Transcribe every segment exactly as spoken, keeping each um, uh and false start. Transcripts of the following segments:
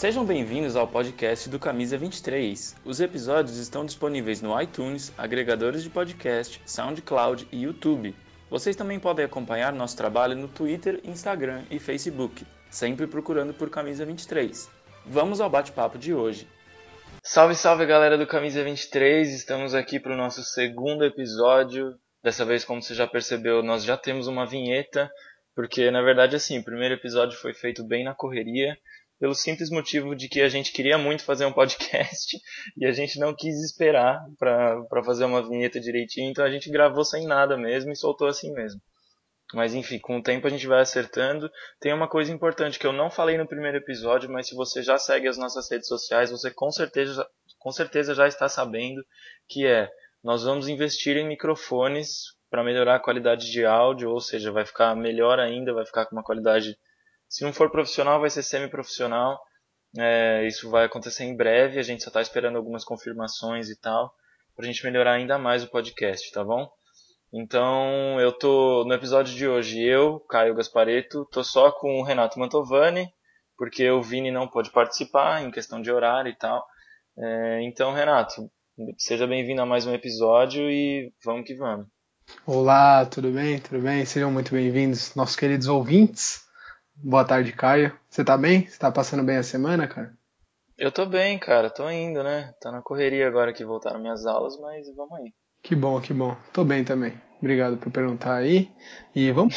Sejam bem-vindos ao podcast do Camisa vinte e três. Os episódios estão disponíveis no iTunes, agregadores de podcast, SoundCloud e YouTube. Vocês também podem acompanhar nosso trabalho no Twitter, Instagram e Facebook, sempre procurando por Camisa vinte e três. Vamos ao bate-papo de hoje. Salve, salve galera do Camisa vinte e três, estamos aqui para o nosso segundo episódio. Dessa vez, como você já percebeu, nós já temos uma vinheta, porque na verdade assim, o primeiro episódio foi feito bem na correria, pelo simples motivo de que a gente queria muito fazer um podcast e a gente não quis esperar para fazer uma vinheta direitinho, então a gente gravou sem nada mesmo e soltou assim mesmo. Mas enfim, com o tempo a gente vai acertando. Tem uma coisa importante que eu não falei no primeiro episódio, mas se você já segue as nossas redes sociais, você com certeza, com certeza já está sabendo, que é, nós vamos investir em microfones para melhorar a qualidade de áudio, ou seja, vai ficar melhor ainda, vai ficar com uma qualidade, se não for profissional, vai ser semi-profissional. É, isso vai acontecer em breve, a gente só está esperando algumas confirmações e tal, para a gente melhorar ainda mais o podcast, tá bom? Então, eu tô no episódio de hoje, eu, Caio Gaspareto, tô só com o Renato Mantovani, porque o Vini não pôde participar em questão de horário e tal. É, então, Renato, seja bem-vindo a mais um episódio e vamos que vamos. Olá, tudo bem? Tudo bem? Sejam muito bem-vindos, nossos queridos ouvintes. Boa tarde, Caio. Você tá bem? Você tá passando bem a semana, cara? Eu tô bem, cara, tô indo, né? Tá na correria agora que voltaram minhas aulas, mas vamos aí. Que bom, que bom. Tô bem também. Obrigado por perguntar aí. E vamos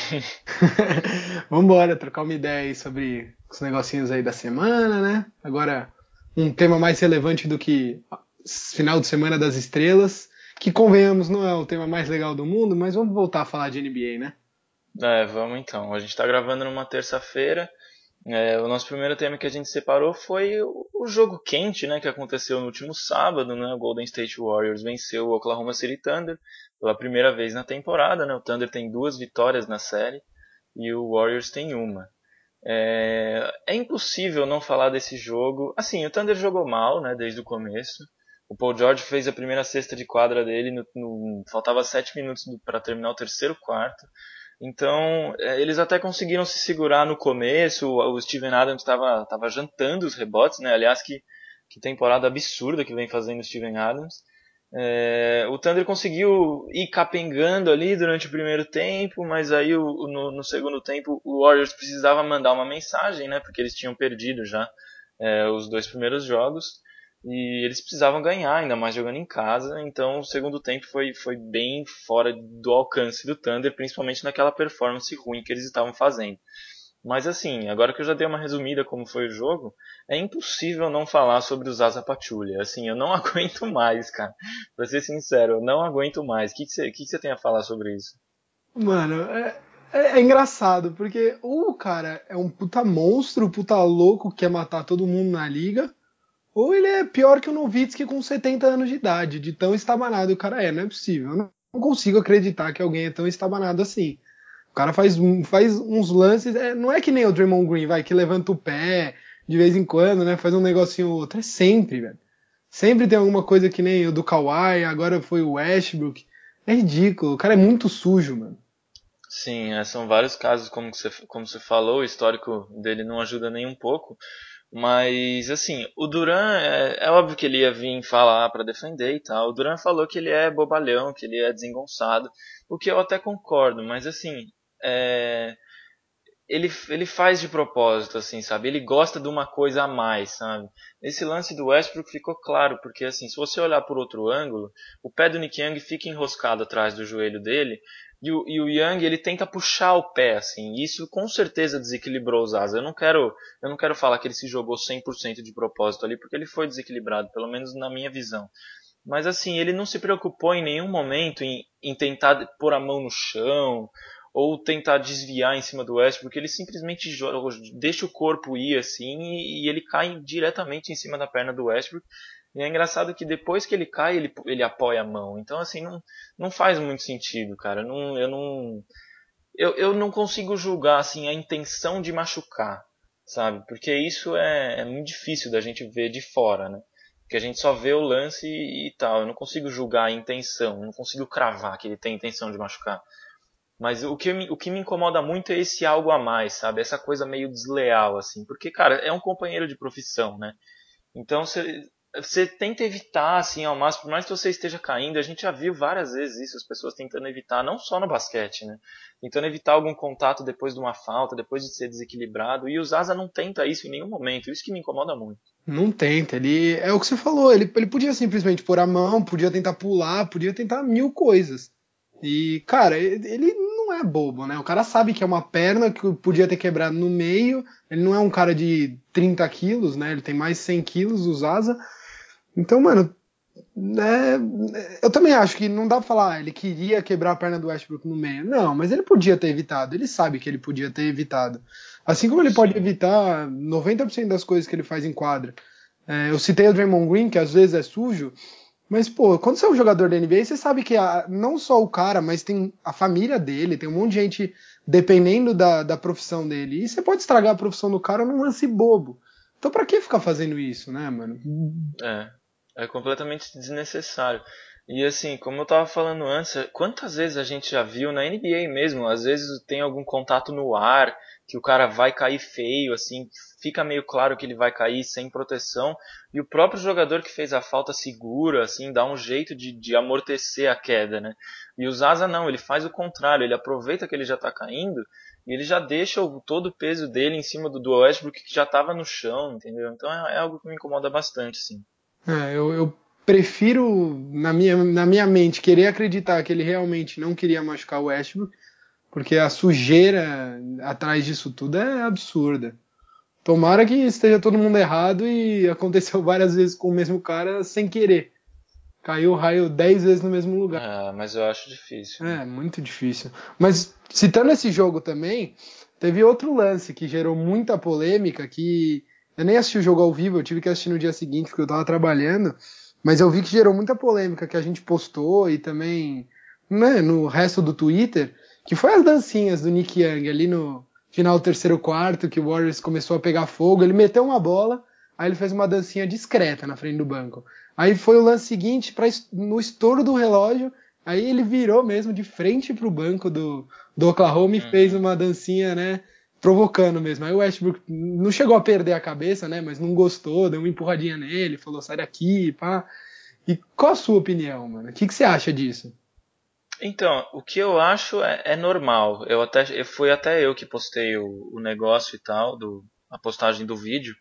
vamos embora trocar uma ideia aí sobre os negocinhos aí da semana, né? Agora, um tema mais relevante do que final de semana das estrelas, que convenhamos não é o tema mais legal do mundo, mas vamos voltar a falar de N B A, né? É, vamos então. A gente tá gravando numa terça-feira. É, o nosso primeiro tema que a gente separou foi o, o jogo quente, né, que aconteceu no último sábado, né? O Golden State Warriors venceu o Oklahoma City Thunder pela primeira vez na temporada, né? O Thunder tem duas vitórias na série e o Warriors tem uma. É, é impossível não falar desse jogo. Assim, o Thunder jogou mal, né, desde o começo. O Paul George fez a primeira cesta de quadra dele, no, no, faltava sete minutos para terminar o terceiro quarto. Então, é, eles até conseguiram se segurar no começo. O, o Steven Adams estava tava jantando os rebotes, né? Aliás, que, que temporada absurda que vem fazendo o Steven Adams. É, o Thunder conseguiu ir capengando ali durante o primeiro tempo, mas aí o, no, no segundo tempo o Warriors precisava mandar uma mensagem, né? Porque eles tinham perdido já é, os dois primeiros jogos. E eles precisavam ganhar, ainda mais jogando em casa. Então o segundo tempo foi, foi bem fora do alcance do Thunder, principalmente naquela performance ruim que eles estavam fazendo. Mas assim, agora que eu já dei uma resumida como foi o jogo, é impossível não falar sobre o Zaza Pachulia. Assim, eu não aguento mais, cara. Pra ser sincero, eu não aguento mais. O que você que que que tem a falar sobre isso? Mano, é, é, é engraçado, porque ou o cara é um puta monstro, puta louco, que quer matar todo mundo na liga, ou ele é pior que o Nowitzki com setenta anos de idade, de tão estabanado o cara é. Não é possível. Eu não consigo acreditar que alguém é tão estabanado assim. O cara faz, faz uns lances, é, não é que nem o Draymond Green, vai, que levanta o pé de vez em quando, né? Faz um negocinho ou outro. É sempre, velho. Sempre tem alguma coisa que nem o do Kawhi, agora foi o Westbrook. É ridículo, o cara é muito sujo, mano. Sim, é, são vários casos, como você, como você falou, o histórico dele não ajuda nem um pouco. Mas, assim, o Duran, é, é óbvio que ele ia vir falar para defender e tal. O Duran falou que ele é bobalhão, que ele é desengonçado, o que eu até concordo, mas, assim, é, ele, ele faz de propósito, assim, sabe? Ele gosta de uma coisa a mais, sabe? Esse lance do Westbrook ficou claro, porque, assim, se você olhar por outro ângulo, o pé do Nick Young fica enroscado atrás do joelho dele, e o, e o Young, ele tenta puxar o pé, assim, e isso com certeza desequilibrou os asas. Eu não quero, eu não quero falar que ele se jogou cem por cento de propósito ali, porque ele foi desequilibrado, pelo menos na minha visão. Mas assim, ele não se preocupou em nenhum momento em, em tentar pôr a mão no chão ou tentar desviar em cima do Westbrook, ele simplesmente joga, deixa o corpo ir assim e, e ele cai diretamente em cima da perna do Westbrook. E é engraçado que depois que ele cai, ele, ele apoia a mão. Então assim, não, não faz muito sentido, cara. Não, eu não eu, eu não consigo julgar assim a intenção de machucar, sabe? Porque isso é, é muito difícil da gente ver de fora, né? Porque a gente só vê o lance e, e tal. Eu não consigo julgar a intenção, não consigo cravar que ele tem intenção de machucar. Mas o que, me, o que me incomoda muito é esse algo a mais, sabe? Essa coisa meio desleal, assim. Porque, cara, é um companheiro de profissão, né? Então você, você tenta evitar, assim, ao máximo, por mais que você esteja caindo, a gente já viu várias vezes isso, as pessoas tentando evitar, não só no basquete, né? Tentando evitar algum contato depois de uma falta, depois de ser desequilibrado. E o Zaza não tenta isso em nenhum momento, isso que me incomoda muito. Não tenta, ele é o que você falou, ele, ele podia simplesmente pôr a mão, podia tentar pular, podia tentar mil coisas. E, cara, ele ele não é bobo, né? O cara sabe que é uma perna que podia ter quebrado no meio, ele não é um cara de trinta quilos, né? Ele tem mais cem quilos, o Zaza. Então, mano, né, eu também acho que não dá pra falar, ah, ele queria quebrar a perna do Westbrook no meio. Não, mas ele podia ter evitado, ele sabe que ele podia ter evitado. Assim como ele pode Sim. evitar noventa por cento das coisas que ele faz em quadra. É, eu citei o Draymond Green, que às vezes é sujo, mas, pô, quando você é um jogador da N B A, você sabe que a- não só o cara, mas tem a família dele, tem um monte de gente dependendo da, da profissão dele. E você pode estragar a profissão do cara num lance bobo. Então pra que ficar fazendo isso, né, mano? É, é completamente desnecessário. E assim, como eu tava falando antes, quantas vezes a gente já viu na N B A mesmo, às vezes tem algum contato no ar, que o cara vai cair feio, assim, fica meio claro que ele vai cair sem proteção, e o próprio jogador que fez a falta segura, assim, dá um jeito de, de amortecer a queda, né? E o Zaza não, ele faz o contrário, ele aproveita que ele já tá caindo, e ele já deixa o, todo o peso dele em cima do, do Westbrook que já tava no chão, entendeu? Então é, é algo que me incomoda bastante, sim. É, eu, eu prefiro, na minha, na minha mente, querer acreditar que ele realmente não queria machucar o Westbrook, porque a sujeira atrás disso tudo é absurda. Tomara que esteja todo mundo errado e aconteceu várias vezes com o mesmo cara sem querer. Caiu o raio dez vezes no mesmo lugar. Ah, mas eu acho difícil, né? É, muito difícil. Mas citando esse jogo também, teve outro lance que gerou muita polêmica, que eu nem assisti o jogo ao vivo, eu tive que assistir no dia seguinte porque eu tava trabalhando, mas eu vi que gerou muita polêmica que a gente postou e também, né, no resto do Twitter, que foi as dancinhas do Nick Young ali no final do terceiro quarto, que o Warriors começou a pegar fogo, ele meteu uma bola, aí ele fez uma dancinha discreta na frente do banco. Aí foi o lance seguinte, pra, no estouro do relógio, aí ele virou mesmo de frente pro banco do, do Oklahoma e fez Uhum. uma dancinha, né, provocando mesmo. Aí o Westbrook não chegou a perder a cabeça, né, mas não gostou, deu uma empurradinha nele, falou sai daqui, pá. E qual a sua opinião, mano? O que, que você acha disso? Então, o que eu acho é, é normal. Eu até, eu, fui até eu que postei o, o negócio e tal, do, a postagem do vídeo.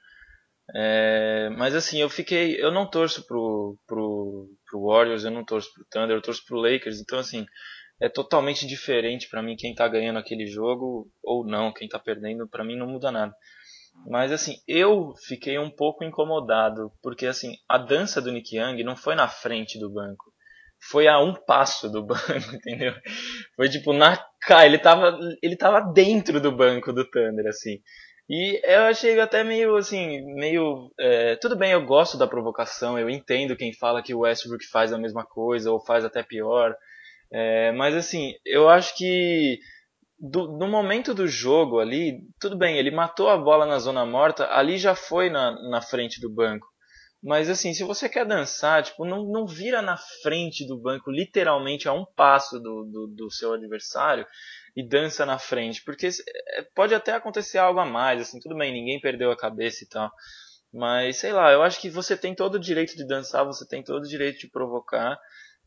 É, mas assim, eu fiquei. Eu não torço pro, pro, pro Warriors, eu não torço pro Thunder, eu torço pro Lakers. Então, assim, é totalmente diferente pra mim quem tá ganhando aquele jogo ou não, quem tá perdendo, pra mim não muda nada. Mas assim, eu fiquei um pouco incomodado, porque assim, a dança do Nick Young não foi na frente do banco. Foi a um passo do banco, entendeu? Foi tipo na cara, ele tava, ele tava dentro do banco do Thunder, assim. E eu achei até meio assim, meio. É, tudo bem, eu gosto da provocação, eu entendo quem fala que o Westbrook faz a mesma coisa ou faz até pior. É, mas assim, eu acho que do, no momento do jogo ali, tudo bem, ele matou a bola na zona morta, ali já foi na, na frente do banco. Mas assim, se você quer dançar, tipo, não, não vira na frente do banco, literalmente a um passo do, do, do seu adversário e dança na frente. Porque é, pode até acontecer algo a mais, assim, tudo bem, ninguém perdeu a cabeça e tal. Mas sei lá, eu acho que você tem todo o direito de dançar, você tem todo o direito de provocar.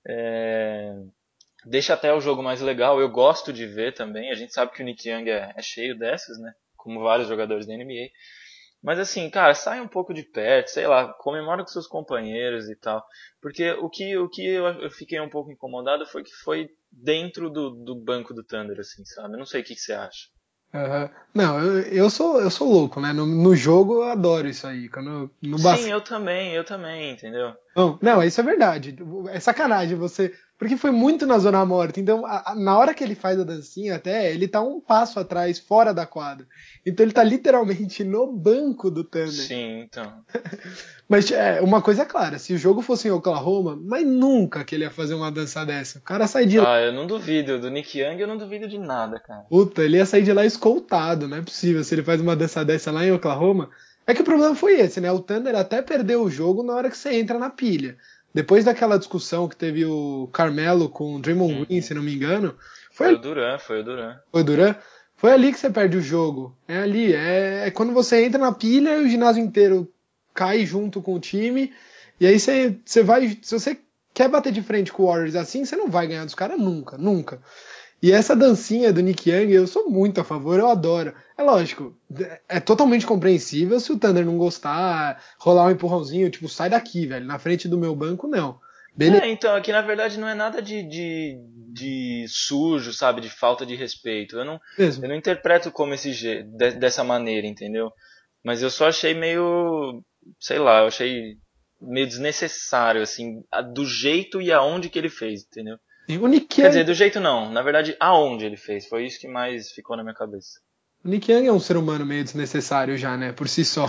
É, deixa até o jogo mais legal. Eu gosto de ver também. A gente sabe que o Nick Young é, é cheio dessas, né? Como vários jogadores da N B A. Mas assim, cara, sai um pouco de perto, sei lá, comemora com seus companheiros e tal. Porque o que, o que eu, eu fiquei um pouco incomodado foi que foi dentro do, do banco do Thunder, assim, sabe? Eu não sei o que, que você acha. Aham. Não, eu, eu sou eu sou louco, né? No, no jogo eu adoro isso aí. Quando, no Sim, basquete. eu também, eu também, entendeu? Não, não, isso é verdade. É sacanagem você. Porque foi muito na zona morta. Então, a- a- na hora que ele faz a dancinha, até, ele tá um passo atrás, fora da quadra. Então, ele tá literalmente no banco do Thunder. Sim, então. Mas é, uma coisa é clara: se o jogo fosse em Oklahoma, mas nunca que ele ia fazer uma dança dessa. O cara sai de lá. Ah, eu não duvido. Do Nick Young eu não duvido de nada, cara. Puta, ele ia sair de lá escoltado. Não é possível. Se ele faz uma dança dessa lá em Oklahoma. É que o problema foi esse, né? O Thunder até perdeu o jogo na hora que você entra na pilha. depois daquela discussão que teve o Carmelo com o Draymond Uhum. Green, se não me engano, Foi foi, o Duran, foi o Duran. foi o Duran, foi ali que você perde o jogo. É ali, é, é quando você entra na pilha e o ginásio inteiro cai junto com o time, e aí você, você vai, se você quer bater de frente com o Warriors assim, você não vai ganhar dos caras nunca, nunca. E essa dancinha do Nick Young, eu sou muito a favor, eu adoro. É lógico, é totalmente compreensível se o Thunder não gostar, rolar um empurrãozinho, tipo, sai daqui, velho, na frente do meu banco, não. Beleza. É, então, aqui na verdade não é nada de, de, de sujo, sabe? De falta de respeito. Eu não, Mesmo. eu não interpreto como esse je- de- dessa maneira, entendeu? Mas eu só achei meio, sei lá, eu achei meio desnecessário, assim, a- do jeito e aonde que ele fez, entendeu? E o Nick Quer Young, dizer, do jeito não, na verdade, aonde ele fez. Foi isso que mais ficou na minha cabeça. o Nick Young é um ser humano meio desnecessário já, né, por si só.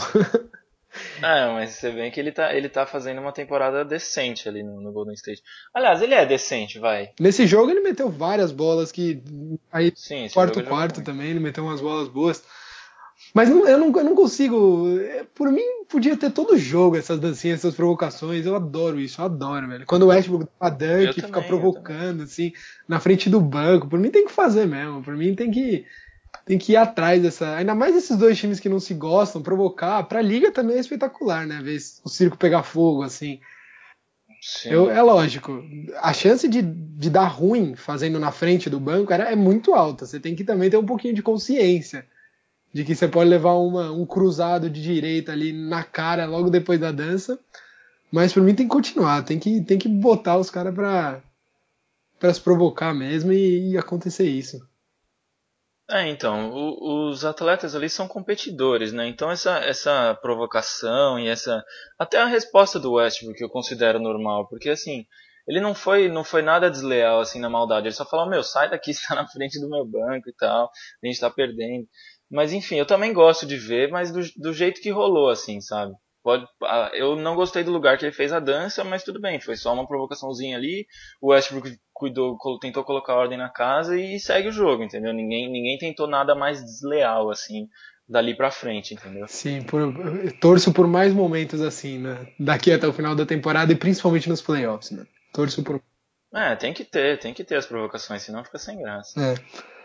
É, mas você vê que ele tá, ele tá fazendo uma temporada decente ali no, no Golden State. Aliás, ele é decente, vai. Nesse jogo ele meteu várias bolas que. Aí, Sim, esse jogo quarto ele jogou quarto muito. também, ele meteu umas bolas boas. Mas não- eu, não, eu não consigo. é, Por mim, podia ter todo jogo essas dancinhas, essas provocações. Eu adoro isso, eu adoro, velho. Quando o Westbrook dá uma Eu dunk e fica também, eu também. provocando, assim, na frente do banco. Por mim tem que fazer mesmo. Por mim tem que, tem que ir atrás dessa. Ainda mais esses dois times que não se gostam, provocar. Pra liga também é espetacular, né? Ver o circo pegar fogo, assim. Eu, Sim. é lógico, a chance de, de dar ruim fazendo na frente do banco era, é muito alta. Você tem que também ter um pouquinho de consciência de que você pode levar uma, um cruzado de direita ali na cara logo depois da dança. Mas por mim tem que continuar, tem que, tem que botar os caras pra, pra se provocar mesmo e, e acontecer isso. É, então, o- os atletas ali são competidores, né? Então essa, essa provocação e essa até a resposta do Westbrook que eu considero normal, porque assim, ele não foi não foi nada desleal assim na maldade, ele só falou: "Meu, sai daqui, você tá na frente do meu banco e tal, a gente tá perdendo". Mas enfim, eu também gosto de ver, mas do, do jeito que rolou assim, sabe? Pode, ah, eu não gostei do lugar que ele fez a dança, mas tudo bem, foi só uma provocaçãozinha ali. O Westbrook cuidou, colo- tentou colocar ordem na casa e segue o jogo, entendeu? Ninguém, ninguém tentou nada mais desleal, assim, dali pra frente, entendeu? Sim, por, eu torço por mais momentos assim, né? Daqui até o final da temporada e principalmente nos playoffs, né? Torço por. É, tem que ter, tem que ter as provocações, senão fica sem graça. É.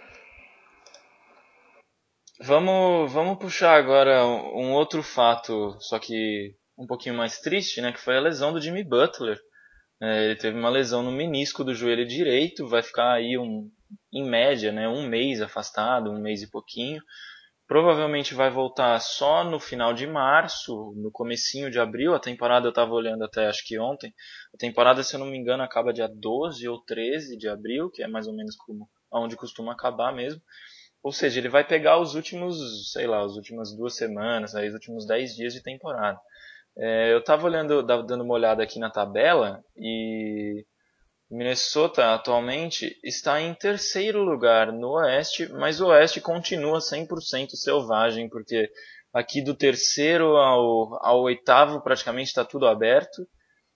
Vamos, vamos puxar agora um um outro fato, só que um pouquinho mais triste, né? Que foi a lesão do Jimmy Butler. É, ele teve uma lesão no menisco do joelho direito, vai ficar aí um, em média, né, um mês afastado, um mês e pouquinho. Provavelmente vai voltar só no final de março, no comecinho de abril. A temporada eu estava olhando até acho que ontem. A temporada, se eu não me engano, acaba dia doze ou treze de abril, que é mais ou menos como onde costuma acabar mesmo. Ou seja, ele vai pegar os últimos, sei lá, as últimas duas semanas, aí, os últimos dez dias de temporada. É, eu estava olhando, dando uma olhada aqui na tabela e Minnesota atualmente está em terceiro lugar no Oeste, mas o Oeste continua cem por cento selvagem, porque aqui do terceiro ao, ao oitavo praticamente está tudo aberto.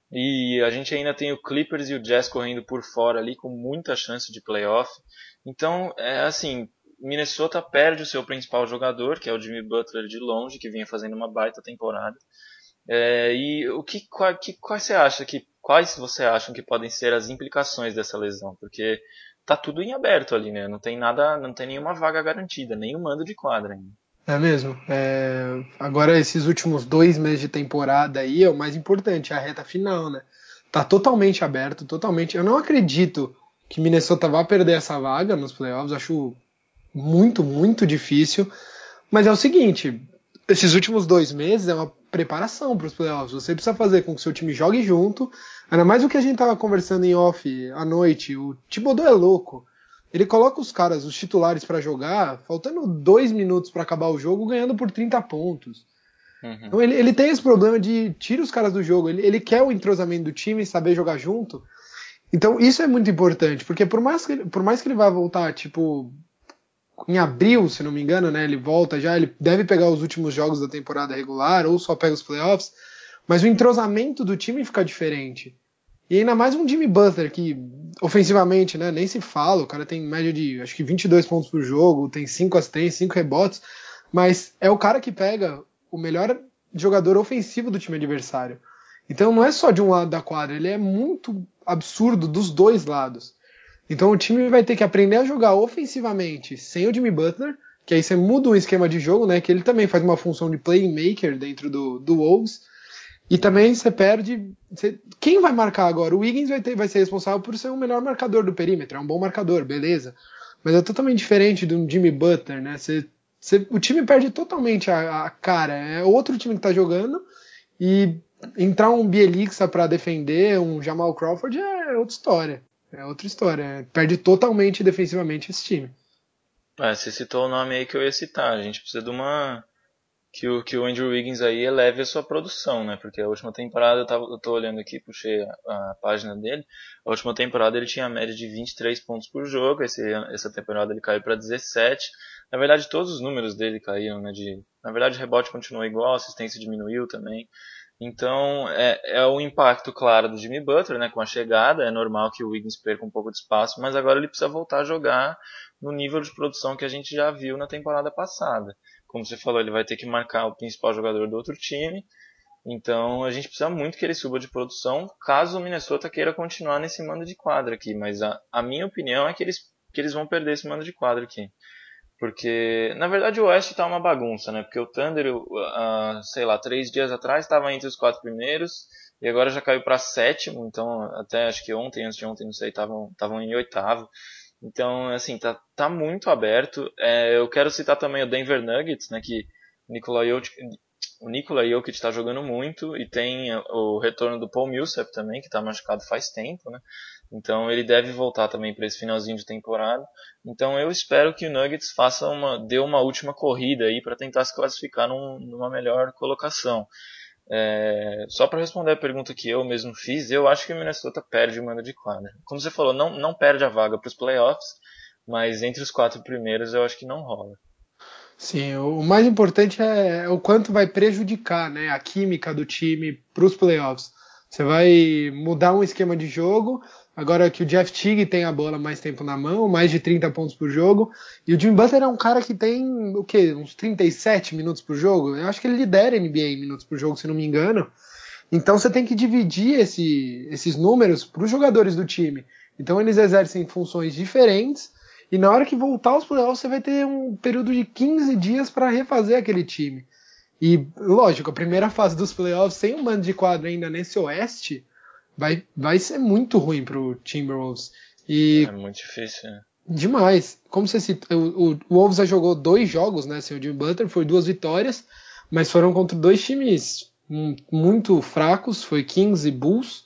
E a gente ainda tem o Clippers e o Jazz correndo por fora ali com muita chance de playoff. Então, é assim, Minnesota perde o seu principal jogador, que é o Jimmy Butler de longe, que vinha fazendo uma baita temporada. É, e o que, qual, que, quais você acha que, quais você acham que podem ser as implicações dessa lesão? Porque tá tudo em aberto ali, né? Não tem nada, não tem nenhuma vaga garantida, nem o mando de quadra ainda. É mesmo. É, agora, esses últimos dois meses de temporada aí é o mais importante, é a reta final, né? Tá totalmente aberto, totalmente. Eu não acredito que Minnesota vá perder essa vaga nos playoffs, acho muito, muito difícil. Mas é o seguinte, esses últimos dois meses é uma preparação para os playoffs. Você precisa fazer com que o seu time jogue junto. Ainda mais o que a gente tava conversando em off à noite. O Thibodeau é louco. Ele coloca os caras, os titulares para jogar, faltando dois minutos para acabar o jogo, ganhando por trinta pontos. Uhum. Então ele, ele tem esse problema de tira os caras do jogo. Ele, ele quer o entrosamento do time, saber jogar junto. Então isso é muito importante, porque por mais que, por mais que ele vá voltar, tipo, em abril, se não me engano, né? Ele volta já, ele deve pegar os últimos jogos da temporada regular ou só pega os playoffs, mas o entrosamento do time fica diferente. E ainda mais um Jimmy Butler, que ofensivamente, né, nem se fala, o cara tem média de acho que vinte e dois pontos por jogo, tem cinco assistências, cinco rebotes, mas é o cara que pega o melhor jogador ofensivo do time adversário. Então não é só de um lado da quadra, ele é muito absurdo dos dois lados. Então o time vai ter que aprender a jogar ofensivamente sem o Jimmy Butler, que aí você muda o esquema de jogo, né? Que ele também faz uma função de playmaker dentro do, do Wolves. E também você perde. Você, quem vai marcar agora? O Wiggins vai, ter, vai ser responsável por ser o melhor marcador do perímetro. É um bom marcador, beleza. Mas é totalmente diferente do Jimmy Butler, né? Você, você, o time perde totalmente a, a cara. É outro time que tá jogando. E entrar um Bielitsa para defender, um Jamal Crawford é outra história. É outra história. Perde totalmente defensivamente esse time. É, você citou o nome aí que eu ia citar. A gente precisa de uma... Que o, que o Andrew Wiggins aí eleve a sua produção, né? Porque a última temporada, eu, tava, eu tô olhando aqui, puxei a, a página dele. A última temporada ele tinha a média de vinte e três pontos por jogo. Esse, essa temporada ele caiu para dezessete. Na verdade, todos os números dele caíram, né? De, na verdade, o rebote continuou igual, a assistência diminuiu também. Então, é, é o impacto claro do Jimmy Butler, né? Com a chegada, é normal que o Wiggins perca um pouco de espaço, mas agora ele precisa voltar a jogar no nível de produção que a gente já viu na temporada passada. Como você falou, ele vai ter que marcar o principal jogador do outro time. Então a gente precisa muito que ele suba de produção, caso o Minnesota queira continuar nesse mando de quadra aqui. Mas a, a minha opinião é que eles, que eles vão perder esse mando de quadra aqui. Porque, na verdade, o Oeste tá uma bagunça, né? Porque o Thunder, uh, sei lá, três dias atrás estava entre os quatro primeiros e agora já caiu para sétimo. Então, até acho que ontem, antes de ontem, não sei, estavam em oitavo. Então, assim, tá, tá muito aberto. É, eu quero citar também o Denver Nuggets, né, que o Nikola Jokic, o Nikola Jokic está jogando muito e tem o retorno do Paul Millsap também, que está machucado faz tempo, né? Então ele deve voltar também para esse finalzinho de temporada. Então eu espero que o Nuggets faça uma, dê uma última corrida aí para tentar se classificar num, numa melhor colocação. É, só para responder a pergunta que eu mesmo fiz, eu acho que o Minnesota perde o mando de quadra. Como você falou, não, não perde a vaga para os playoffs, mas entre os quatro primeiros eu acho que não rola. Sim, o mais importante é o quanto vai prejudicar, né, a química do time para os playoffs. Você vai mudar um esquema de jogo, agora que o Jeff Teague tem a bola mais tempo na mão, mais de trinta pontos por jogo, e o Jimmy Butler é um cara que tem, o quê, uns trinta e sete minutos por jogo? Eu acho que ele lidera a N B A em minutos por jogo, se não me engano. Então você tem que dividir esse, esses números para os jogadores do time. Então eles exercem funções diferentes, e na hora que voltar aos playoffs você vai ter um período de quinze dias para refazer aquele time. E, lógico, a primeira fase dos playoffs, sem um mando de quadra ainda nesse oeste, vai, vai ser muito ruim pro Timberwolves. E é muito difícil, né? Demais. Como você citou, o, o Wolves já jogou dois jogos, né, sem o Jimmy Butler, foi duas vitórias, mas foram contra dois times muito fracos, foi Kings e Bulls.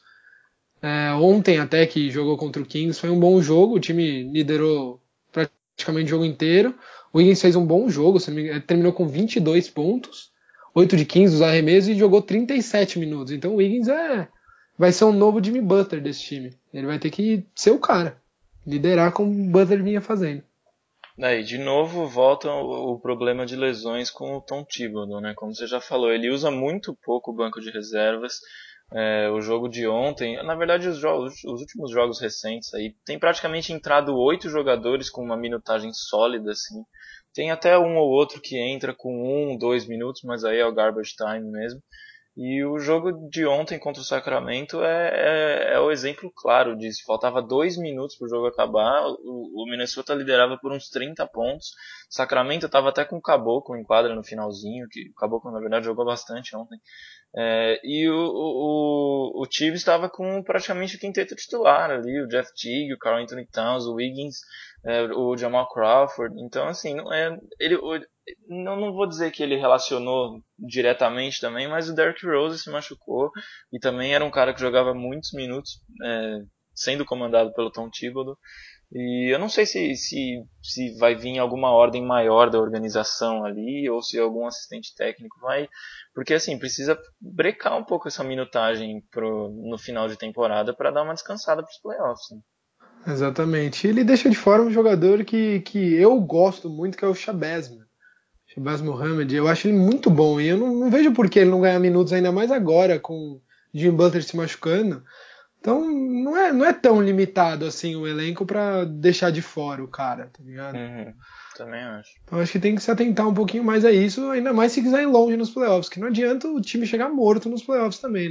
É, ontem até que jogou contra o Kings, foi um bom jogo, o time liderou praticamente o jogo inteiro. O Wiggins fez um bom jogo, terminou com vinte e dois pontos, oito de quinze dos arremessos e jogou trinta e sete minutos. Então o Wiggins é, vai ser um novo Jimmy Butler desse time. Ele vai ter que ser o cara, liderar como o Butler vinha fazendo. Daí, de novo, volta o, o problema de lesões com o Tom Thibodeau, né? Como você já falou, ele usa muito pouco o banco de reservas. É, o jogo de ontem, na verdade os, jogos, os últimos jogos recentes aí, tem praticamente entrado oito jogadores com uma minutagem sólida, assim. Tem até um ou outro que entra com um, dois minutos, mas aí é o garbage time mesmo. E o jogo de ontem contra o Sacramento é, é, é o exemplo claro disso. Faltava dois minutos para o jogo acabar, o, o Minnesota liderava por uns trinta pontos. O Sacramento estava até com o Caboclo em quadra no finalzinho, que o Caboclo na verdade jogou bastante ontem. É, e o, o, o Tibbs estava com praticamente o quinteto titular ali, o Jeff Teague, o Karl Anthony Towns, o Wiggins, é, o Jamal Crawford. Então, assim, não, é, ele, não, não vou dizer que ele relacionou diretamente também, mas o Derrick Rose se machucou e também era um cara que jogava muitos minutos, é, sendo comandado pelo Tom Thibodeau. E eu não sei se, se, se vai vir alguma ordem maior da organização ali, ou se algum assistente técnico vai. Porque assim, precisa brecar um pouco essa minutagem pro, no final de temporada para dar uma descansada para os playoffs. Né? Exatamente. Ele deixa de fora um jogador que, que eu gosto muito, que é o Shabazz, mano. Shabazz Muhammad. Eu acho ele muito bom. E eu não, não vejo por que ele não ganhar minutos, ainda mais agora, com o Jimmy Butler se machucando. Então não é, não é tão limitado assim o elenco pra deixar de fora o cara, tá ligado? Uhum, também acho. Então acho que tem que se atentar um pouquinho mais a isso, ainda mais se quiser ir longe nos playoffs, que não adianta o time chegar morto nos playoffs também, né?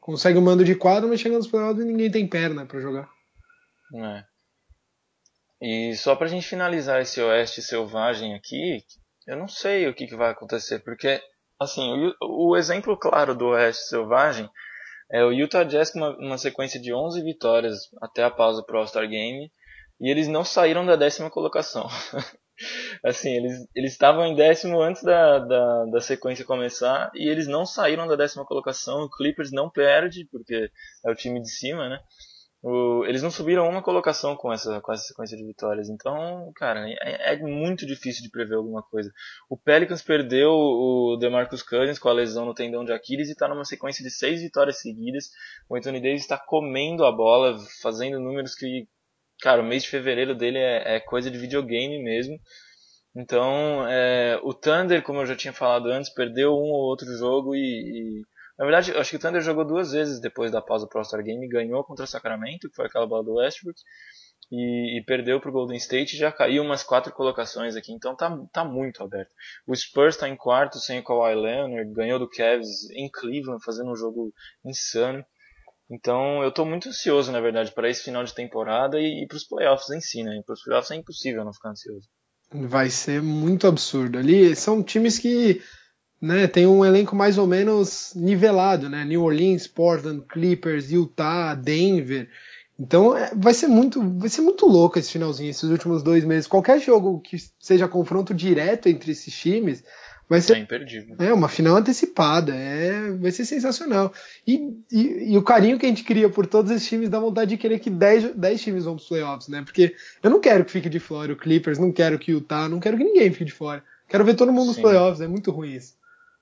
consegue o mando de quadro, mas chega nos playoffs e ninguém tem perna pra jogar. É. E só pra gente finalizar esse Oeste selvagem aqui, eu não sei o que, que vai acontecer, porque, assim, o, o exemplo claro do Oeste selvagem é o Utah Jazz com uma, uma sequência de onze vitórias até a pausa pro All-Star Game, e eles não saíram da décima colocação. Assim, eles eles estavam em décimo antes da, da, da sequência começar, e eles não saíram da décima colocação. O Clippers não perde, porque é o time de cima, né? O, eles não subiram uma colocação com essa, com essa sequência de vitórias. Então, cara, é, é muito difícil de prever alguma coisa. O Pelicans perdeu o DeMarcus Cousins com a lesão no tendão de Aquiles e está numa sequência de seis vitórias seguidas. O Anthony Davis está comendo a bola, fazendo números que, cara, o mês de fevereiro dele é, é coisa de videogame mesmo. Então, é, o Thunder, como eu já tinha falado antes, perdeu um ou outro jogo e, e na verdade, eu acho que o Thunder jogou duas vezes depois da pausa pro All-Star Game, ganhou contra o Sacramento, que foi aquela bola do Westbrook, e, e perdeu pro Golden State, e já caiu umas quatro colocações aqui, então tá, tá muito aberto. O Spurs tá em quarto sem o Kawhi Leonard, ganhou do Cavs em Cleveland, fazendo um jogo insano. Então eu tô muito ansioso, na verdade, para esse final de temporada e, e pros playoffs em si, né? Pros playoffs é impossível não ficar ansioso. Vai ser muito absurdo. Ali são times que, né, tem um elenco mais ou menos nivelado, né? New Orleans, Portland, Clippers, Utah, Denver. Então é, vai ser muito, vai ser muito louco esse finalzinho, esses últimos dois meses. Qualquer jogo que seja confronto direto entre esses times vai É ser imperdível. é, uma final antecipada. É, vai ser sensacional. E, e, e o carinho que a gente cria por todos esses times dá vontade de querer que dez dez times vão para os playoffs, né? Porque eu não quero que fique de fora o Clippers, não quero que o Utah, não quero que ninguém fique de fora. Quero ver todo mundo nos Sim. playoffs, é muito ruim isso.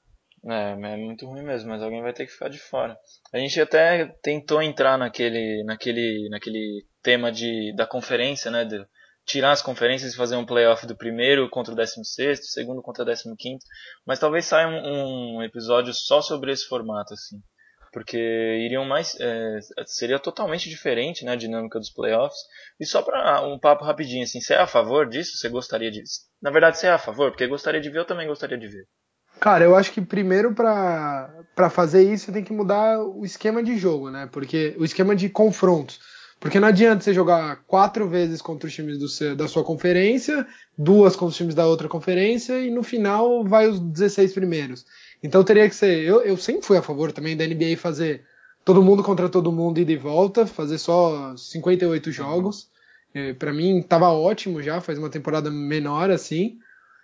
É, é muito ruim mesmo, mas alguém vai ter que ficar de fora. A gente até tentou entrar naquele, naquele, naquele tema de, da conferência, né? De tirar as conferências e fazer um playoff do primeiro contra o décimo sexto, segundo contra o décimo quinto. Mas talvez saia um, um episódio só sobre esse formato, assim. Porque iriam mais. É, seria totalmente diferente, né? A dinâmica dos playoffs. E só para um papo rapidinho, assim, você é a favor disso? Você gostaria de. Na verdade, você é a favor, porque gostaria de ver, eu também gostaria de ver. Cara, eu acho que primeiro para para fazer isso tem que mudar o esquema de jogo, né? Porque o esquema de confrontos. Porque não adianta você jogar quatro vezes contra os times do seu, da sua conferência, duas contra os times da outra conferência e no final vai os dezesseis primeiros. Então teria que ser. Eu, eu sempre fui a favor também da N B A fazer todo mundo contra todo mundo ida e volta, fazer só cinquenta e oito Uhum. jogos. É, para mim tava ótimo já, faz uma temporada menor assim.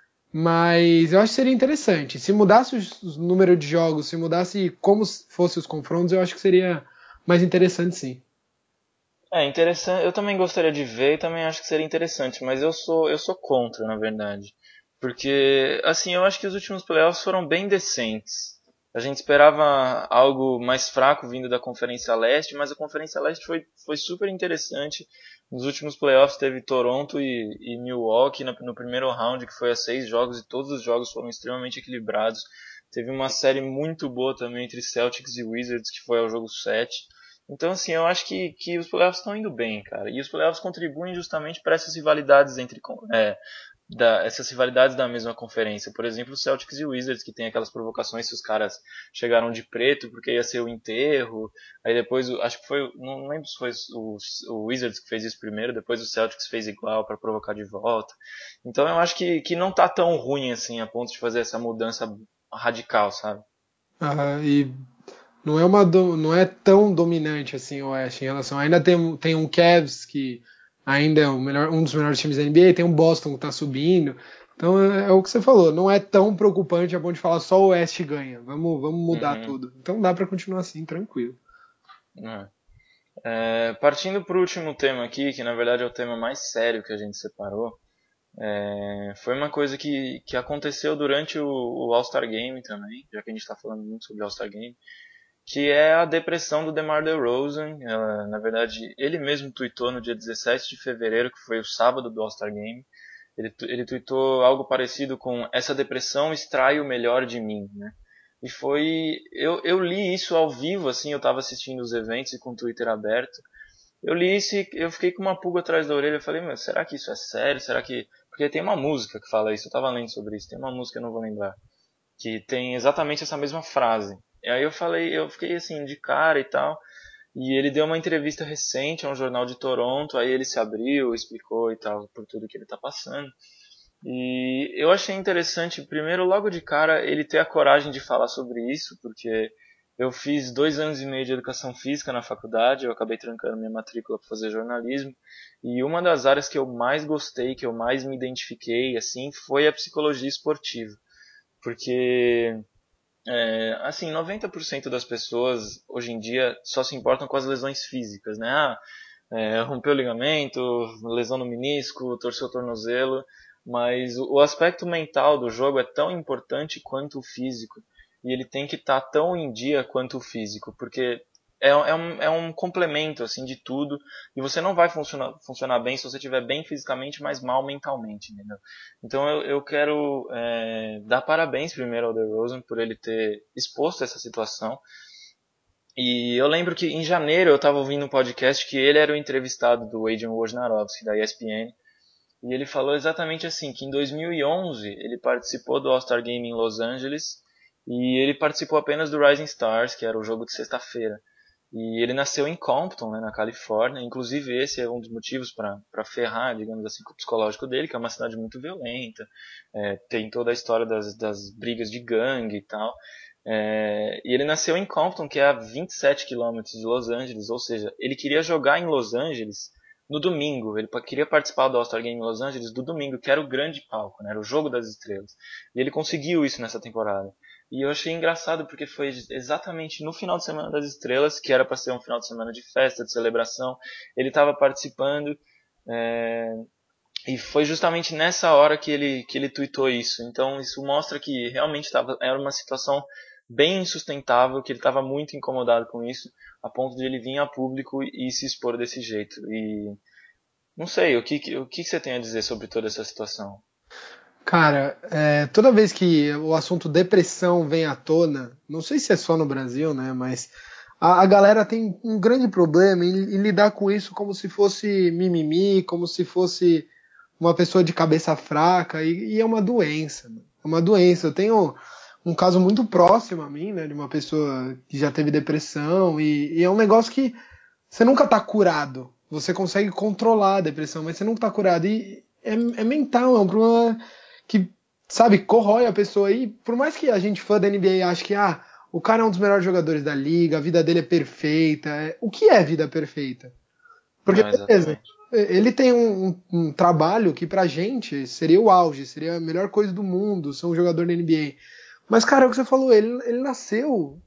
Mas eu acho que seria interessante. Se mudasse o número de jogos, se mudasse como fossem os confrontos, eu acho que seria mais interessante sim. É interessante. Eu também gostaria de ver e também acho que seria interessante, mas eu sou eu sou contra, na verdade, porque assim eu acho que os últimos playoffs foram bem decentes. A gente esperava algo mais fraco vindo da Conferência Leste, mas a Conferência Leste foi, foi super interessante. Nos últimos playoffs teve Toronto e, e Milwaukee no, no primeiro round, que foi a seis jogos, e todos os jogos foram extremamente equilibrados. Teve uma série muito boa também entre Celtics e Wizards, que foi ao jogo sete. Então, assim, eu acho que, que os playoffs estão indo bem, cara. E os playoffs contribuem justamente para essas rivalidades entre é, da, essas rivalidades da mesma conferência. Por exemplo, o Celtics e o Wizards, que tem aquelas provocações se os caras chegaram de preto porque ia ser o enterro. Aí depois, acho que foi, não lembro se foi o, o Wizards que fez isso primeiro, depois o Celtics fez igual para provocar de volta. Então eu acho que, que não tá tão ruim assim a ponto de fazer essa mudança radical, sabe? Ah, e não é, uma, do- não é tão dominante assim o Oeste em relação. Ainda tem, um- tem um Cavs que ainda é o melhor, um dos melhores times da N B A, tem um Boston que está subindo. Então é, é o que você falou, não é tão preocupante a ponto de falar só o Oeste ganha. Vamos, vamos mudar Uhum. tudo. Então dá para continuar assim, tranquilo. É. É, partindo para o último tema aqui, que na verdade é o tema mais sério que a gente separou, é, foi uma coisa que, que aconteceu durante o, o All-Star Game também, já que a gente está falando muito sobre All-Star Game, que é a depressão do DeMar DeRozan. Ela, na verdade, ele mesmo tweetou no dia dezessete de fevereiro, que foi o sábado do All-Star Game, ele, ele tweetou algo parecido com: essa depressão extrai o melhor de mim, né? E foi, eu, eu li isso ao vivo, assim, eu estava assistindo os eventos e com o Twitter aberto. Eu li isso e eu fiquei com uma pulga atrás da orelha. Eu falei, meu, será que isso é sério? Será que. Porque tem uma música que fala isso, eu tava lendo sobre isso. Tem uma música, eu não vou lembrar, que tem exatamente essa mesma frase. E aí eu falei, eu fiquei assim, de cara e tal. E ele deu uma entrevista recente a um jornal de Toronto, aí ele se abriu, explicou e tal, por tudo que ele tá passando. E eu achei interessante, primeiro, logo de cara, ele ter a coragem de falar sobre isso, porque eu fiz dois anos e meio de educação física na faculdade, eu acabei trancando minha matrícula para fazer jornalismo, e uma das áreas que eu mais gostei, que eu mais me identifiquei, assim, foi a psicologia esportiva. Porque, é, assim, noventa por cento das pessoas hoje em dia só se importam com as lesões físicas, né? Ah, é, rompeu o ligamento, lesão no menisco, torceu o tornozelo, mas o, o aspecto mental do jogo é tão importante quanto o físico, e ele tem que estar tá tão em dia quanto o físico, porque é, é, um, é um complemento assim de tudo, e você não vai funcionar, funcionar bem se você estiver bem fisicamente, mas mal mentalmente, entendeu? Então eu, eu quero é, dar parabéns primeiro ao DeRozan por ele ter exposto essa situação. E eu lembro que em janeiro eu estava ouvindo um podcast que ele era o entrevistado do Adrian Wojnarowski, da E S P N, e ele falou exatamente assim, que em dois mil e onze ele participou do All-Star Game em Los Angeles, e ele participou apenas do Rising Stars, que era o jogo de sexta-feira. E ele nasceu em Compton, né, na Califórnia, inclusive esse é um dos motivos para ferrar, digamos assim, com o psicológico dele, que é uma cidade muito violenta, é, tem toda a história das, das brigas de gangue e tal. É, e ele nasceu em Compton, que é a vinte e sete quilômetros de Los Angeles, ou seja, ele queria jogar em Los Angeles no domingo, ele queria participar do All-Star Game em Los Angeles do domingo, que era o grande palco, né, era o jogo das estrelas. E ele conseguiu isso nessa temporada. E eu achei engraçado porque foi exatamente no final de semana das estrelas, que era para ser um final de semana de festa, de celebração, ele estava participando, é, e foi justamente nessa hora que ele, que ele tweetou isso. Então isso mostra que realmente tava, era uma situação bem insustentável, que ele estava muito incomodado com isso, a ponto de ele vir a público e se expor desse jeito. E não sei, o que, o que você tem a dizer sobre toda essa situação? Cara, é, toda vez que o assunto depressão vem à tona, não sei se é só no Brasil, né? Mas a, a galera tem um grande problema em, em lidar com isso como se fosse mimimi, como se fosse uma pessoa de cabeça fraca, e, e é uma doença, mano. É uma doença. Eu tenho um caso muito próximo a mim, né? De uma pessoa que já teve depressão, e, e é um negócio que você nunca tá curado. Você consegue controlar a depressão, mas você nunca tá curado. E é, é mental, é um problema que, sabe, corrói a pessoa. E por mais que a gente fã da N B A ache que, ah, o cara é um dos melhores jogadores da liga, a vida dele é perfeita. É... O que é vida perfeita? Porque, Não, beleza, exatamente. ele tem um, um, um trabalho que pra gente seria o auge, seria a melhor coisa do mundo, ser um jogador da N B A. Mas, cara, é o que você falou, ele, ele nasceu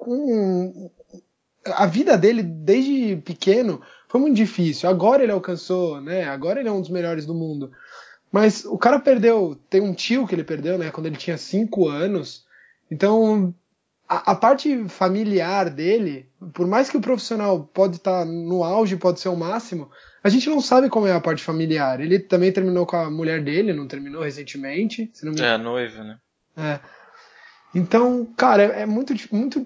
com a vida dele desde pequeno foi muito difícil. Agora ele alcançou, né? Agora ele é um dos melhores do mundo. Mas o cara perdeu, tem um tio que ele perdeu, né? Quando ele tinha cinco anos. Então a, a parte familiar dele, por mais que o profissional pode estar no auge, pode ser o máximo, a gente não sabe como é a parte familiar. Ele também terminou com a mulher dele, não terminou recentemente, se não me É, a engano. noiva, né? É. Então, cara, é, é muito, muito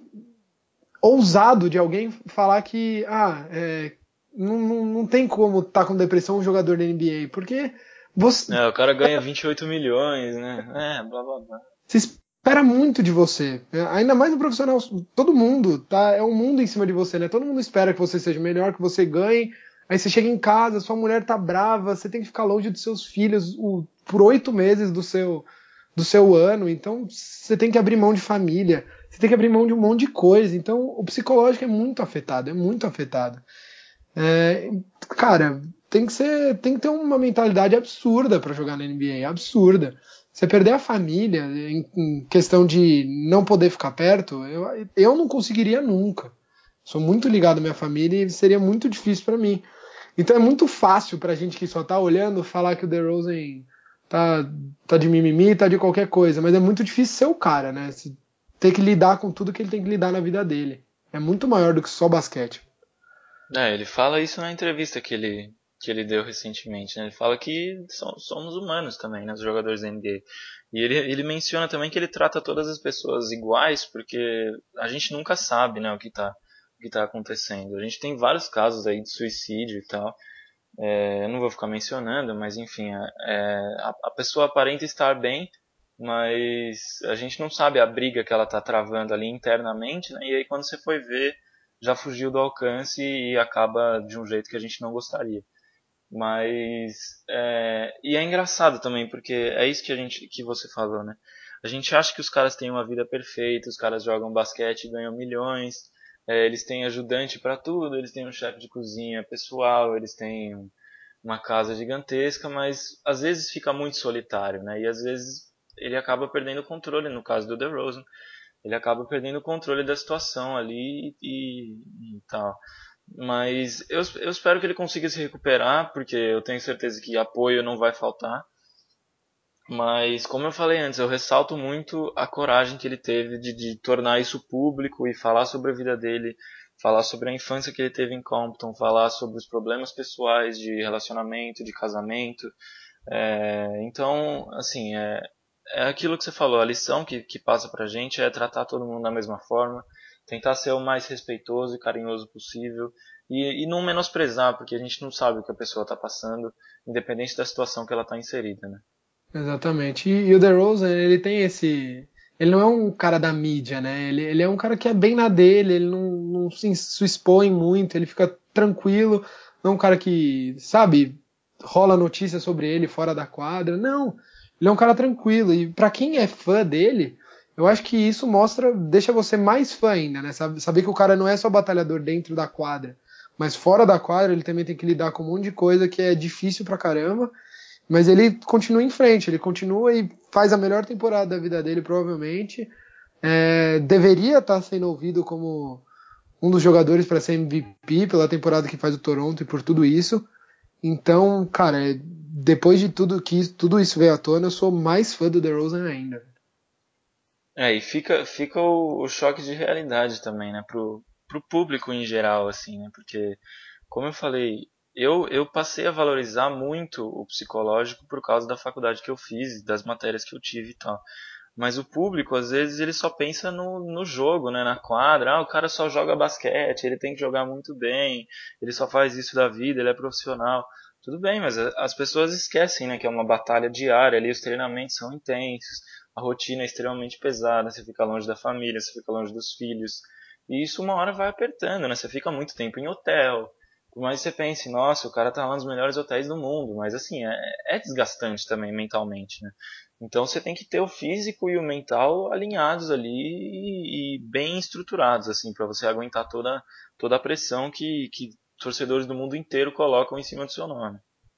ousado de alguém falar que ah, é, não, não, não tem como estar tá com depressão um jogador da N B A, porque você, É, o cara ganha vinte e oito milhões, né? É, blá blá blá. você espera muito de você. É, ainda mais no profissional, todo mundo, tá? É um mundo em cima de você, né? Todo mundo espera que você seja melhor, que você ganhe. Aí você chega em casa, sua mulher tá brava, você tem que ficar longe dos seus filhos o, por oito meses do seu, do seu ano. Então você tem que abrir mão de família, você tem que abrir mão de um monte de coisa. Então o psicológico é muito afetado, é muito afetado. É, cara, tem que ser, tem que ter uma mentalidade absurda para jogar na N B A, absurda. Você perder a família em, em questão de não poder ficar perto, eu, eu não conseguiria nunca. Sou muito ligado à minha família e seria muito difícil para mim. Então é muito fácil pra gente que só tá olhando falar que o DeRozan tá, tá de mimimi, tá de qualquer coisa, mas é muito difícil ser o cara, né? Ter que lidar com tudo que ele tem que lidar na vida dele. É muito maior do que só basquete. É, ele fala isso na entrevista que ele, que ele deu recentemente, né? Ele fala que so- somos humanos também, né? Os jogadores da N B A. E ele, ele menciona também que ele trata todas as pessoas iguais, porque a gente nunca sabe, né, o que tá, o que tá acontecendo. A gente tem vários casos aí de suicídio e tal. É, eu não vou ficar mencionando, mas enfim, é, é, a, a pessoa aparenta estar bem, mas a gente não sabe a briga que ela tá travando ali internamente, né? E aí quando você foi ver, já fugiu do alcance e acaba de um jeito que a gente não gostaria. Mas é, e é engraçado também, porque é isso que a gente que você falou, né? A gente acha que os caras têm uma vida perfeita, os caras jogam basquete e ganham milhões, é, eles têm ajudante para tudo, eles têm um chefe de cozinha pessoal, eles têm um- uma casa gigantesca, mas às vezes fica muito solitário, né? E às vezes ele acaba perdendo o controle, no caso do DeRozan, ele acaba perdendo o controle da situação ali e, e tal. Mas eu, eu espero que ele consiga se recuperar, porque eu tenho certeza que apoio não vai faltar. Mas, como eu falei antes, eu ressalto muito a coragem que ele teve de, de tornar isso público e falar sobre a vida dele, falar sobre a infância que ele teve em Compton, falar sobre os problemas pessoais de relacionamento, de casamento. É, então, assim, é, é aquilo que você falou, a lição que, que passa pra gente é tratar todo mundo da mesma forma, tentar ser o mais respeitoso e carinhoso possível e, e não menosprezar, porque a gente não sabe o que a pessoa está passando, independente da situação que ela está inserida, né? Exatamente. E, e o DeRozan, ele tem esse. Ele não é um cara da mídia, né? Ele, ele é um cara que é bem na dele, ele não, não se, se expõe muito, ele fica tranquilo. Não é um cara que, sabe, rola notícia sobre ele fora da quadra. Não. Ele é um cara tranquilo. E pra quem é fã dele, eu acho que isso mostra, deixa você mais fã ainda, né? Sabe- Saber que o cara não é só batalhador dentro da quadra, mas fora da quadra ele também tem que lidar com um monte de coisa que é difícil pra caramba. Mas ele continua em frente, ele continua e faz a melhor temporada da vida dele, provavelmente. É, deveria estar sendo ouvido como um dos jogadores para ser M V P pela temporada que faz o Toronto e por tudo isso. Então, cara, é, depois de tudo que tudo isso veio à tona, eu sou mais fã do DeRozan ainda. É, e fica, fica o, o choque de realidade também, né, pro, pro público em geral, assim, né, porque, como eu falei, eu, eu passei a valorizar muito o psicológico por causa da faculdade que eu fiz, das matérias que eu tive e tal. Mas o público, às vezes, ele só pensa no, no jogo, né, na quadra. Ah, o cara só joga basquete, ele tem que jogar muito bem, ele só faz isso da vida, ele é profissional. Tudo bem, mas a- as pessoas esquecem, né, que é uma batalha diária ali, os treinamentos são intensos, a rotina é extremamente pesada, você fica longe da família, você fica longe dos filhos. E isso uma hora vai apertando, né? Você fica muito tempo em hotel. Por mais que você pense, nossa, o cara tá lá nos melhores hotéis do mundo, mas assim, é, é desgastante também mentalmente, né? Então você tem que ter o físico e o mental alinhados ali e, e bem estruturados, assim, para você aguentar toda, toda a pressão que, que torcedores do mundo inteiro colocam em cima do seu nome.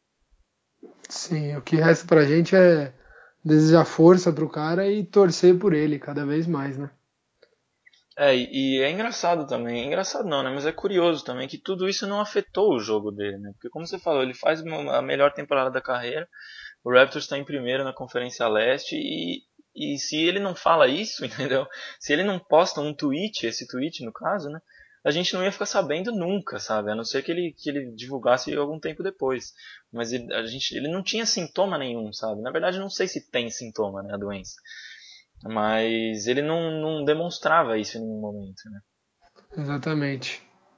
Sim, o que resta pra gente é desejar força pro cara e torcer por ele cada vez mais, né? É, e, e é engraçado também, é engraçado não, né? Mas é curioso também que tudo isso não afetou o jogo dele, né? Porque como você falou, ele faz uma, a melhor temporada da carreira, o Raptors está em primeiro na Conferência Leste e, e se ele não fala isso, entendeu? Se ele não posta um tweet, esse tweet no caso, né? A gente não ia ficar sabendo nunca, sabe? A não ser que ele, que ele divulgasse algum tempo depois. Mas ele, a gente, ele não tinha sintoma nenhum, sabe? Na verdade, não sei se tem sintoma, né, a doença. Mas ele não, não demonstrava isso em nenhum momento, né? Exatamente.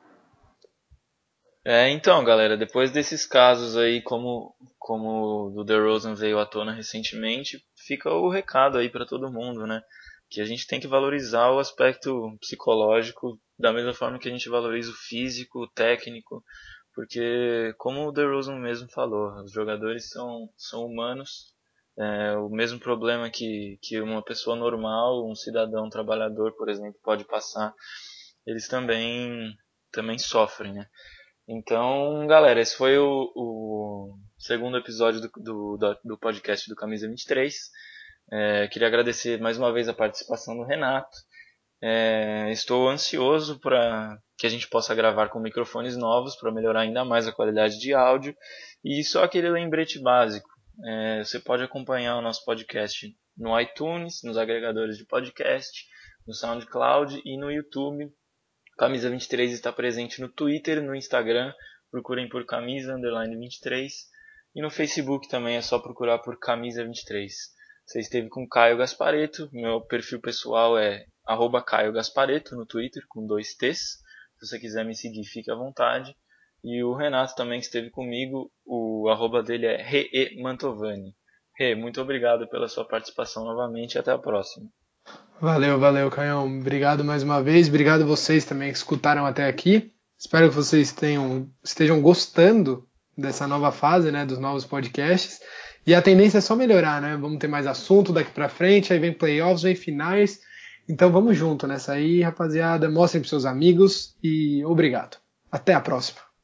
É, então, galera, depois desses casos aí, como, como o do DeRozan veio à tona recentemente, fica o recado aí para todo mundo, né? Que a gente tem que valorizar o aspecto psicológico da mesma forma que a gente valoriza o físico, o técnico, porque, como o DeRozan mesmo falou, os jogadores são, são humanos, é, o mesmo problema que, que uma pessoa normal, um cidadão trabalhador, por exemplo, pode passar, eles também, também sofrem, né? Então, galera, esse foi o, o segundo episódio do, do, da- do podcast do Camisa vinte e três. É, queria agradecer mais uma vez a participação do Renato. É, estou ansioso para que a gente possa gravar com microfones novos para melhorar ainda mais a qualidade de áudio. E só aquele lembrete básico: é, você pode acompanhar o nosso podcast no iTunes, nos agregadores de podcast, no SoundCloud e no YouTube. Camisa vinte e três está presente no Twitter, no Instagram, procurem por camisa underline vinte e três e no Facebook também é só procurar por camisa vinte e três. Você esteve com Caio Gaspareto, meu perfil pessoal é arroba Caio Gaspareto no Twitter com dois T's. Se você quiser me seguir, fique à vontade. E o Renato também que esteve comigo, o arroba dele é Re Mantovani. Rê, muito obrigado pela sua participação novamente e até a próxima. Valeu, valeu, Canhão. Obrigado mais uma vez. Obrigado a vocês também que escutaram até aqui. Espero que vocês tenham, estejam gostando dessa nova fase, né, dos novos podcasts. E a tendência é só melhorar, né? Vamos ter mais assunto daqui pra frente, aí vem playoffs, vem finais. Então vamos junto nessa aí, rapaziada. Mostrem pros seus amigos e obrigado. Até a próxima.